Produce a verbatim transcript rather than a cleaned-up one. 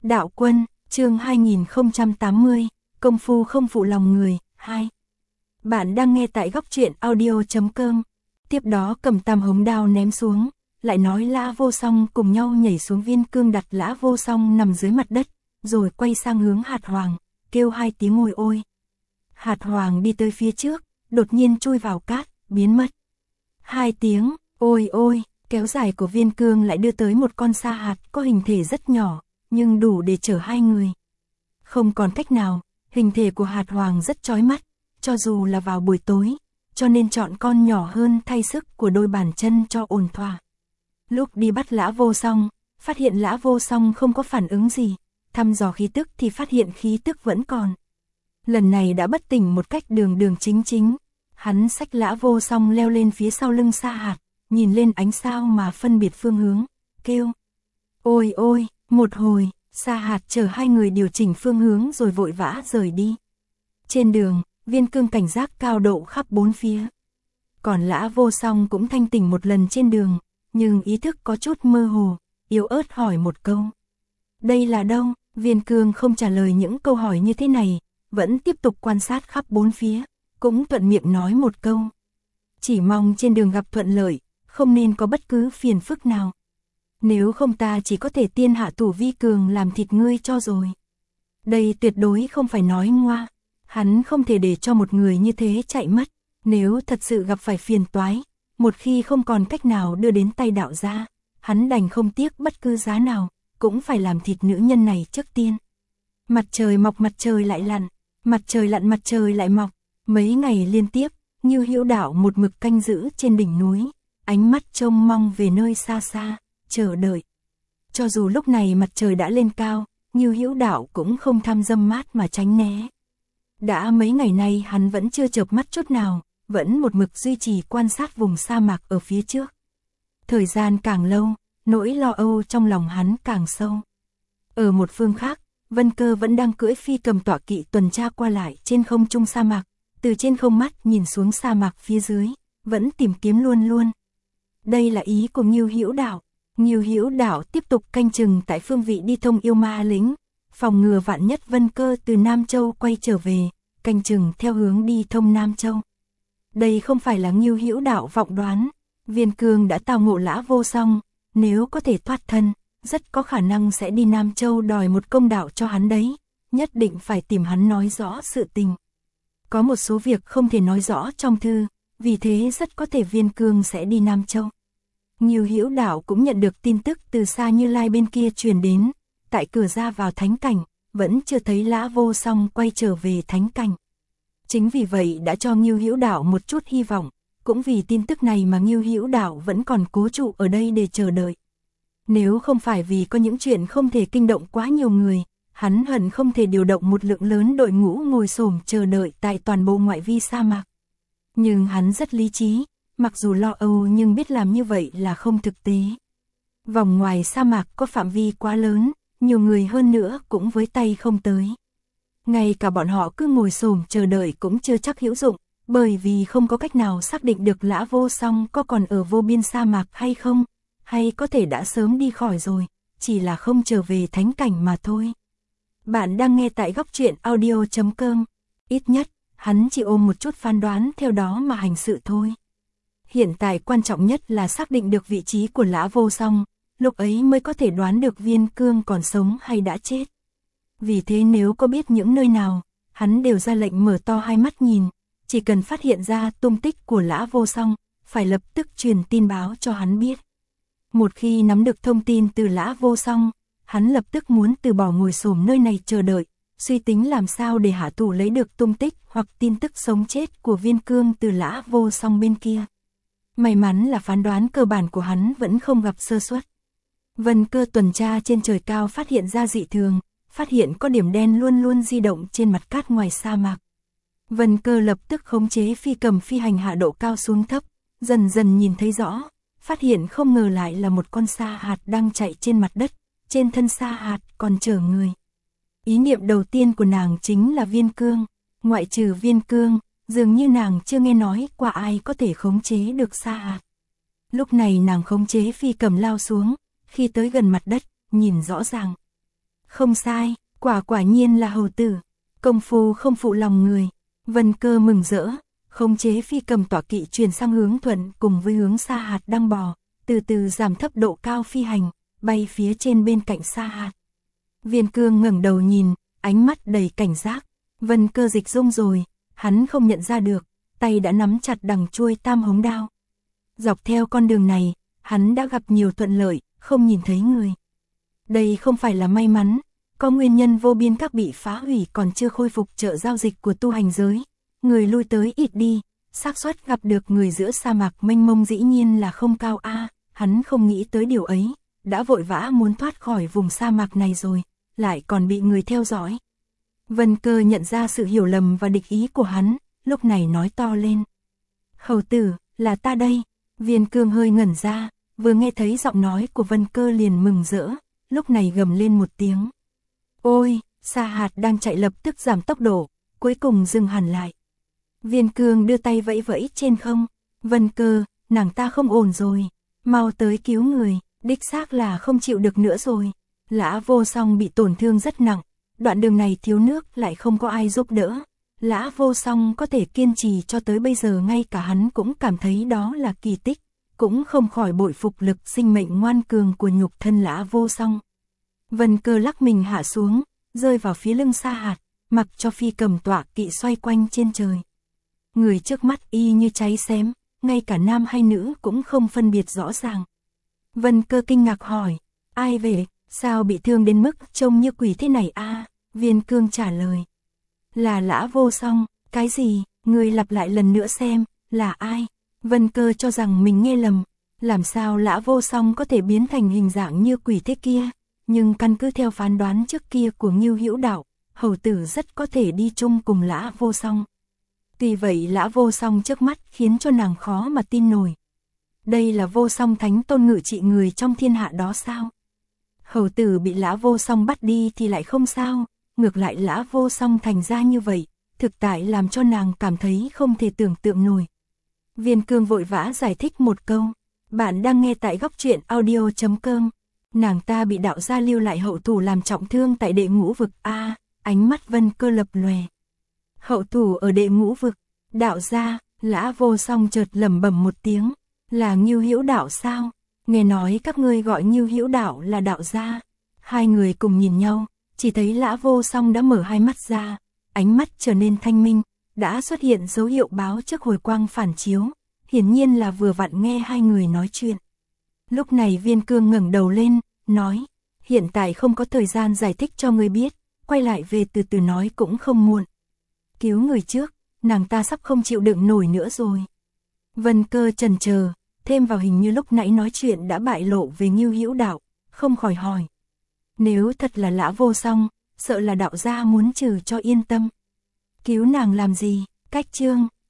Đạo Quân, chương hai nghìn không trăm tám mươi, công phu không phụ lòng người, hai. Bạn đang nghe tại góc truyện audio chấm com. Tiếp đó cầm tam hống đao ném xuống, lại nói Lã Vô Song cùng nhau nhảy xuống viên cương đặt Lã Vô Song nằm dưới mặt đất, rồi quay sang hướng Hạt Hoàng, kêu hai tiếng ôi ôi. Hạt Hoàng đi tới phía trước, đột nhiên chui vào cát, biến mất. Hai tiếng, ôi ôi, kéo dài của viên cương lại đưa tới một con sa hạt có hình thể rất nhỏ, nhưng đủ để chở hai người. Không còn cách nào, hình thể của Hạt Hoàng rất chói mắt, cho dù là vào buổi tối, cho nên chọn con nhỏ hơn thay sức của đôi bàn chân cho ổn thỏa. Lúc đi bắt Lã Vô Song, phát hiện Lã Vô Song không có phản ứng gì, thăm dò khí tức thì phát hiện khí tức vẫn còn. Lần này đã bất tỉnh một cách đường đường chính chính, hắn xách Lã Vô Song leo lên phía sau lưng sa hạt, nhìn lên ánh sao mà phân biệt phương hướng, kêu. Ôi ôi, một hồi, sa hạt chở hai người điều chỉnh phương hướng rồi vội vã rời đi. Trên đường, viên cương cảnh giác cao độ khắp bốn phía. Còn Lã Vô Song cũng thanh tỉnh một lần trên đường, nhưng ý thức có chút mơ hồ, yếu ớt hỏi một câu. Đây là đâu? Viên cương không trả lời những câu hỏi như thế này, vẫn tiếp tục quan sát khắp bốn phía, cũng thuận miệng nói một câu. Chỉ mong trên đường gặp thuận lợi, không nên có bất cứ phiền phức nào. Nếu không ta chỉ có thể tiên hạ thủ vi cường làm thịt ngươi cho rồi. Đây tuyệt đối không phải nói ngoa, hắn không thể để cho một người như thế chạy mất, nếu thật sự gặp phải phiền toái, một khi không còn cách nào đưa đến tay đạo gia, hắn đành không tiếc bất cứ giá nào, cũng phải làm thịt nữ nhân này trước tiên. Mặt trời mọc mặt trời lại lặn, mặt trời lặn mặt trời lại mọc, mấy ngày liên tiếp, Ngưu Hữu Đạo một mực canh giữ trên đỉnh núi, ánh mắt trông mong về nơi xa xa, chờ đợi. Cho dù lúc này mặt trời đã lên cao, Ngưu Hữu Đạo cũng không tham dâm mát mà tránh né. Đã mấy ngày nay hắn vẫn chưa chợp mắt chút nào, vẫn một mực duy trì quan sát vùng sa mạc ở phía trước. Thời gian càng lâu, nỗi lo âu trong lòng hắn càng sâu. Ở một phương khác, Vân Cơ vẫn đang cưỡi phi cầm tọa kỵ tuần tra qua lại trên không trung sa mạc, từ trên không mắt nhìn xuống sa mạc phía dưới, vẫn tìm kiếm luôn luôn. Đây là ý của Ngưu Hữu Đạo. Ngưu Hữu Đạo tiếp tục canh chừng tại phương vị đi thông yêu ma lĩnh, phòng ngừa vạn nhất Vân Cơ từ Nam Châu quay trở về, canh chừng theo hướng đi thông Nam Châu. Đây không phải là Ngưu Hữu Đạo vọng đoán, Viên Cương đã tào ngộ Lã Vô Song, nếu có thể thoát thân, rất có khả năng sẽ đi Nam Châu đòi một công đạo cho hắn đấy, nhất định phải tìm hắn nói rõ sự tình. Có một số việc không thể nói rõ trong thư, vì thế rất có thể Viên Cương sẽ đi Nam Châu. Ngưu Hữu Đạo cũng nhận được tin tức từ xa Như Lai bên kia truyền đến, tại cửa ra vào thánh cảnh, vẫn chưa thấy Lã Vô Song quay trở về thánh cảnh. Chính vì vậy đã cho Ngưu Hữu Đạo một chút hy vọng, cũng vì tin tức này mà Ngưu Hữu Đạo vẫn còn cố trụ ở đây để chờ đợi. Nếu không phải vì có những chuyện không thể kinh động quá nhiều người, hắn hận không thể điều động một lượng lớn đội ngũ ngồi xổm chờ đợi tại toàn bộ ngoại vi sa mạc. Nhưng hắn rất lý trí, mặc dù lo âu nhưng biết làm như vậy là không thực tế. Vòng ngoài sa mạc có phạm vi quá lớn, nhiều người hơn nữa cũng với tay không tới. Ngay cả bọn họ cứ ngồi xổm chờ đợi cũng chưa chắc hữu dụng, bởi vì không có cách nào xác định được Lã Vô Song có còn ở vô biên sa mạc hay không, hay có thể đã sớm đi khỏi rồi, chỉ là không trở về thánh cảnh mà thôi. Bạn đang nghe tại góc truyện audio chấm com, ít nhất, hắn chỉ ôm một chút phán đoán theo đó mà hành sự thôi. Hiện tại quan trọng nhất là xác định được vị trí của Lã Vô Song, lúc ấy mới có thể đoán được Viên Cương còn sống hay đã chết. Vì thế nếu có biết những nơi nào, hắn đều ra lệnh mở to hai mắt nhìn, chỉ cần phát hiện ra tung tích của Lã Vô Song, phải lập tức truyền tin báo cho hắn biết. Một khi nắm được thông tin từ Lã Vô Song, hắn lập tức muốn từ bỏ ngồi xổm nơi này chờ đợi, suy tính làm sao để hạ thủ lấy được tung tích hoặc tin tức sống chết của Viên Cương từ Lã Vô Song bên kia. May mắn là phán đoán cơ bản của hắn vẫn không gặp sơ suất. Vân Cơ tuần tra trên trời cao phát hiện ra dị thường, phát hiện có điểm đen luôn luôn di động trên mặt cát ngoài sa mạc. Vân Cơ lập tức khống chế phi cầm phi hành hạ độ cao xuống thấp, dần dần nhìn thấy rõ, phát hiện không ngờ lại là một con sa hạt đang chạy trên mặt đất, trên thân sa hạt còn chở người. Ý niệm đầu tiên của nàng chính là Viên Cương, ngoại trừ Viên Cương, dường như nàng chưa nghe nói qua ai có thể khống chế được sa hạt. Lúc này nàng khống chế phi cầm lao xuống, khi tới gần mặt đất, nhìn rõ ràng. Không sai, quả quả nhiên là hầu tử. Công phu không phụ lòng người. Vân Cơ mừng rỡ, khống chế phi cầm tọa kỵ chuyển sang hướng thuận cùng với hướng Sa Hạt đang bò, từ từ giảm thấp độ cao phi hành, bay phía trên bên cạnh Sa Hạt. Viên Cương ngẩng đầu nhìn, ánh mắt đầy cảnh giác. Vân Cơ dịch dung rồi, hắn không nhận ra được, tay đã nắm chặt đằng chuôi tam hống đao. Dọc theo con đường này, hắn đã gặp nhiều thuận lợi, không nhìn thấy người. Đây không phải là may mắn, có nguyên nhân vô biên các bị phá hủy còn chưa khôi phục chợ giao dịch của tu hành giới. Người lui tới ít đi, xác suất gặp được người giữa sa mạc mênh mông dĩ nhiên là không cao a. À, hắn không nghĩ tới điều ấy, đã vội vã muốn thoát khỏi vùng sa mạc này rồi, lại còn bị người theo dõi. Vân Cơ nhận ra sự hiểu lầm và địch ý của hắn, lúc này nói to lên. Hầu tử, là ta đây. Viên Cương hơi ngẩn ra, vừa nghe thấy giọng nói của Vân Cơ liền mừng rỡ, lúc này gầm lên một tiếng. Ôi, Sa Hạt đang chạy lập tức giảm tốc độ, cuối cùng dừng hẳn lại. Viên Cương đưa tay vẫy vẫy trên không. Vân Cơ, nàng ta không ổn rồi, mau tới cứu người, đích xác là không chịu được nữa rồi. Lã Vô Song bị tổn thương rất nặng, đoạn đường này thiếu nước lại không có ai giúp đỡ. Lã Vô Song có thể kiên trì cho tới bây giờ ngay cả hắn cũng cảm thấy đó là kỳ tích, cũng không khỏi bội phục lực sinh mệnh ngoan cường của nhục thân Lã Vô Song. Vân Cơ lắc mình hạ xuống, rơi vào phía lưng Sa Hạt, mặc cho phi cầm tọa kỵ xoay quanh trên trời. Người trước mắt y như cháy xém, ngay cả nam hay nữ cũng không phân biệt rõ ràng. Vân Cơ kinh ngạc hỏi, ai về, sao bị thương đến mức trông như quỷ thế này a? À, Viên Cương trả lời. Là Lã Vô Song. Cái gì? Người lặp lại lần nữa xem, là ai? Vân Cơ cho rằng mình nghe lầm, làm sao Lã Vô Song có thể biến thành hình dạng như quỷ thế kia? Nhưng căn cứ theo phán đoán trước kia của Ngưu Hữu Đạo, hầu tử rất có thể đi chung cùng Lã Vô Song. Tuy vậy Lã Vô Song trước mắt khiến cho nàng khó mà tin nổi. Đây là Vô Song thánh tôn ngự trị người trong thiên hạ đó sao? Hầu tử bị Lã Vô Song bắt đi thì lại không sao, ngược lại Lã Vô Song thành ra như vậy, thực tại làm cho nàng cảm thấy không thể tưởng tượng nổi. Viên Cương vội vã giải thích một câu, bạn đang nghe tại góc truyện audio chấm com. Nàng ta bị đạo gia lưu lại hậu thủ làm trọng thương tại đệ ngũ vực a. À, ánh mắt Vân Cơ lập lòe. Hậu thủ ở đệ ngũ vực, đạo gia. Lã Vô Song chợt lẩm bẩm một tiếng, là Ngưu Hữu Đạo sao? Nghe nói các ngươi gọi Ngưu Hữu Đạo là đạo gia. Hai người cùng nhìn nhau, chỉ thấy Lã Vô Song đã mở hai mắt ra, ánh mắt trở nên thanh minh, đã xuất hiện dấu hiệu báo trước hồi quang phản chiếu, hiển nhiên là vừa vặn nghe hai người nói chuyện. Lúc này Viên Cương ngẩng đầu lên, nói, hiện tại không có thời gian giải thích cho ngươi biết, quay lại về từ từ nói cũng không muộn. Cứu người trước, nàng ta sắp không chịu đựng nổi nữa rồi. Vân Cơ chần chờ, thêm vào hình như lúc nãy nói chuyện đã bại lộ về Ngưu Hữu Đạo, không khỏi hỏi. Nếu thật là Lã Vô Song, sợ là đạo gia muốn trừ cho yên tâm. Cứu nàng làm gì? Cách chương